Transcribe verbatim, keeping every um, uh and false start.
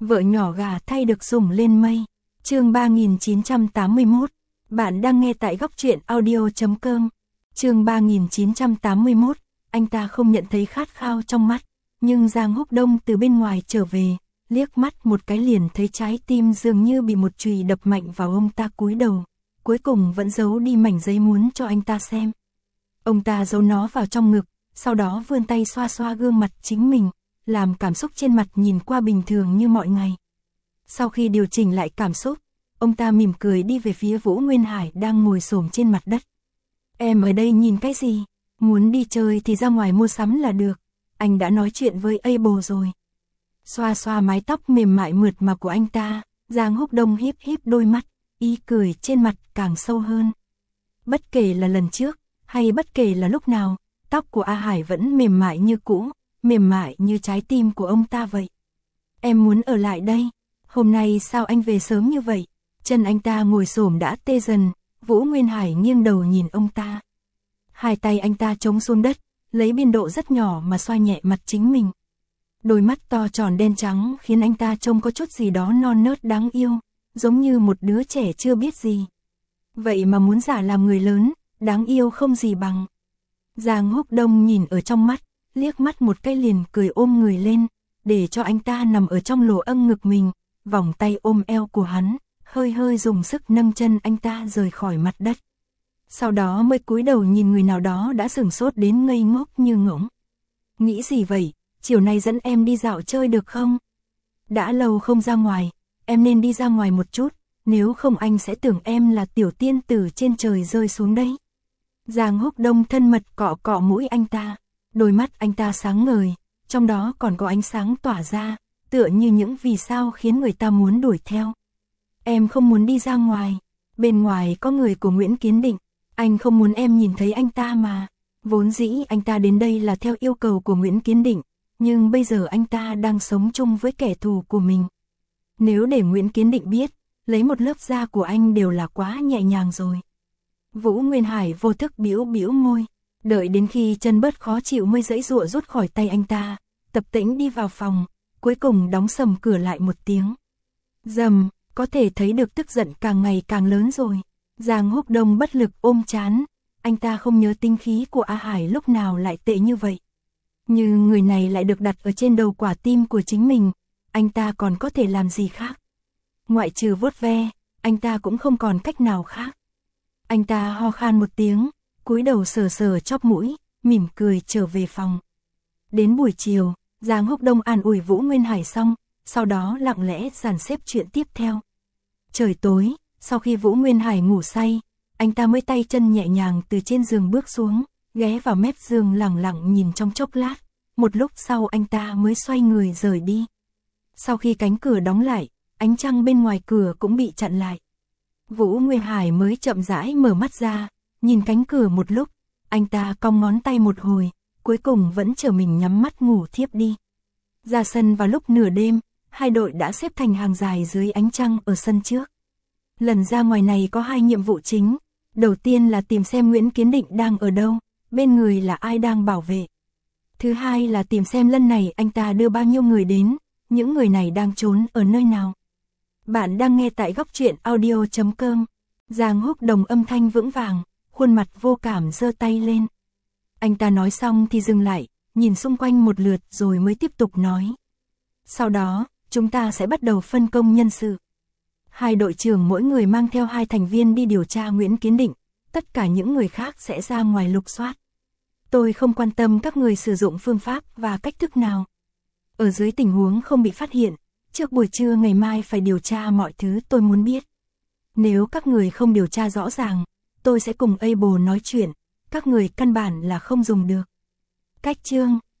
Vợ nhỏ gà thay được sủng lên mây. Chương ba nghìn chín trăm tám mươi mốt. Bạn đang nghe tại góc truyện audio chấm com. Chương ba nghìn chín trăm tám mươi mốt. Anh ta không nhận thấy khát khao trong mắt, nhưng Giang Húc Đông từ bên ngoài trở về, liếc mắt một cái liền thấy trái tim dường như bị một chùy đập mạnh vào ông ta, cúi đầu, cuối cùng vẫn giấu đi mảnh giấy muốn cho anh ta xem. Ông ta giấu nó vào trong ngực, sau đó vươn tay xoa xoa gương mặt chính mình, làm cảm xúc trên mặt nhìn qua bình thường như mọi ngày. Sau khi điều chỉnh lại cảm xúc, ông ta mỉm cười đi về phía Vũ Nguyên Hải đang ngồi xổm trên mặt đất. Em ở đây nhìn cái gì? Muốn đi chơi thì ra ngoài mua sắm là được. Anh đã nói chuyện với Able rồi. Xoa xoa mái tóc mềm mại mượt mà của anh ta, Giang Húc Đông híp híp đôi mắt, ý cười trên mặt càng sâu hơn. Bất kể là lần trước, hay bất kể là lúc nào, tóc của A Hải vẫn mềm mại như cũ, mềm mại như trái tim của ông ta vậy. Em muốn ở lại đây. Hôm nay sao anh về sớm như vậy? Chân anh ta ngồi xổm đã tê dần, Vũ Nguyên Hải nghiêng đầu nhìn ông ta. Hai tay anh ta chống xuống đất, lấy biên độ rất nhỏ mà xoa nhẹ mặt chính mình. Đôi mắt to tròn đen trắng khiến anh ta trông có chút gì đó non nớt đáng yêu, giống như một đứa trẻ chưa biết gì. Vậy mà muốn giả làm người lớn, đáng yêu không gì bằng. Giang Húc Đông nhìn ở trong mắt, liếc mắt một cái liền cười ôm người lên, để cho anh ta nằm ở trong lỗ âng ngực mình, vòng tay ôm eo của hắn, hơi hơi dùng sức nâng chân anh ta rời khỏi mặt đất. Sau đó mới cúi đầu nhìn người nào đó đã sửng sốt đến ngây ngốc như ngỗng. Nghĩ gì vậy, chiều nay dẫn em đi dạo chơi được không? Đã lâu không ra ngoài, em nên đi ra ngoài một chút, nếu không anh sẽ tưởng em là tiểu tiên tử trên trời rơi xuống đấy. Giang Húc Đông thân mật cọ cọ mũi anh ta, đôi mắt anh ta sáng ngời, trong đó còn có ánh sáng tỏa ra, tựa như những vì sao khiến người ta muốn đuổi theo. Em không muốn đi ra ngoài, bên ngoài có người của Nguyễn Kiến Định, anh không muốn em nhìn thấy anh ta mà. Vốn dĩ anh ta đến đây là theo yêu cầu của Nguyễn Kiến Định, nhưng bây giờ anh ta đang sống chung với kẻ thù của mình. Nếu để Nguyễn Kiến Định biết, lấy một lớp da của anh đều là quá nhẹ nhàng rồi. Vũ Nguyên Hải vô thức bĩu bĩu môi, đợi đến khi chân bớt khó chịu mới giãy giụa rút khỏi tay anh ta, tập tễnh đi vào phòng, cuối cùng đóng sầm cửa lại một tiếng. Dầm, có thể thấy được tức giận càng ngày càng lớn rồi. Giang Húc Đông bất lực ôm trán, anh ta không nhớ tinh khí của A Hải lúc nào lại tệ như vậy. Như người này lại được đặt ở trên đầu quả tim của chính mình, anh ta còn có thể làm gì khác? Ngoại trừ vuốt ve, anh ta cũng không còn cách nào khác. Anh ta ho khan một tiếng, cúi đầu sờ sờ chóp mũi, mỉm cười trở về phòng. Đến buổi chiều, Giang Húc Đông an ủi Vũ Nguyên Hải xong, sau đó lặng lẽ dàn xếp chuyện tiếp theo. Trời tối, sau khi Vũ Nguyên Hải ngủ say, anh ta mới tay chân nhẹ nhàng từ trên giường bước xuống, ghé vào mép giường lẳng lặng nhìn trong chốc lát, một lúc sau anh ta mới xoay người rời đi. Sau khi cánh cửa đóng lại, ánh trăng bên ngoài cửa cũng bị chặn lại. Vũ Nguyên Hải mới chậm rãi mở mắt ra, nhìn cánh cửa một lúc, anh ta cong ngón tay một hồi, cuối cùng vẫn chờ mình nhắm mắt ngủ thiếp đi. Ra sân vào lúc nửa đêm, hai đội đã xếp thành hàng dài dưới ánh trăng ở sân trước. Lần ra ngoài này có hai nhiệm vụ chính, đầu tiên là tìm xem Nguyễn Kiến Định đang ở đâu, bên người là ai đang bảo vệ. Thứ hai là tìm xem lần này anh ta đưa bao nhiêu người đến, những người này đang trốn ở nơi nào. Bạn đang nghe tại góc truyện audio chấm com. Giang Húc Đồng âm thanh vững vàng, khuôn mặt vô cảm giơ tay lên. Anh ta nói xong thì dừng lại, nhìn xung quanh một lượt rồi mới tiếp tục nói. Sau đó, chúng ta sẽ bắt đầu phân công nhân sự. Hai đội trưởng mỗi người mang theo hai thành viên đi điều tra Nguyễn Kiến Định, tất cả những người khác sẽ ra ngoài lục soát. Tôi không quan tâm các người sử dụng phương pháp và cách thức nào. Ở dưới tình huống không bị phát hiện, trước buổi trưa ngày mai phải điều tra mọi thứ tôi muốn biết. Nếu các người không điều tra rõ ràng, tôi sẽ cùng Able nói chuyện, các người căn bản là không dùng được. Cách chương